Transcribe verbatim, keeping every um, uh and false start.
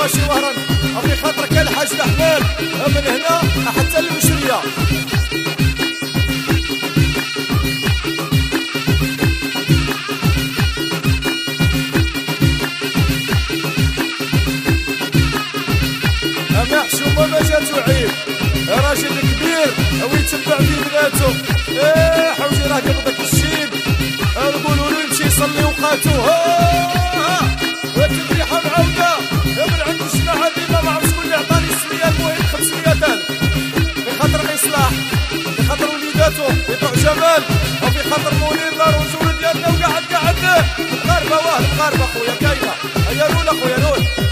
ماشي وهران في خاطرك يا الحاج الحمال من هنا حتى المشريه. اما حشومه ما جاتو عيب راجل كبير ويتبع في بناتو. ايه حوجي راه قبضك الشيب نقولوا له يمشي يصلي وقاتو. ها والتبريحه معاوده من عند الجماعه ديما ما عرفتش شكون اللي عطاني السميه المهم خمسمية الف بخاطر الاصلاح بخاطر وليداتو يطلع جمال وفي خاطر منير لا رجول ديالنا وقعد قعد المغاربه. واه المغاربه خويا كاينه. هيا نون اخويا نون.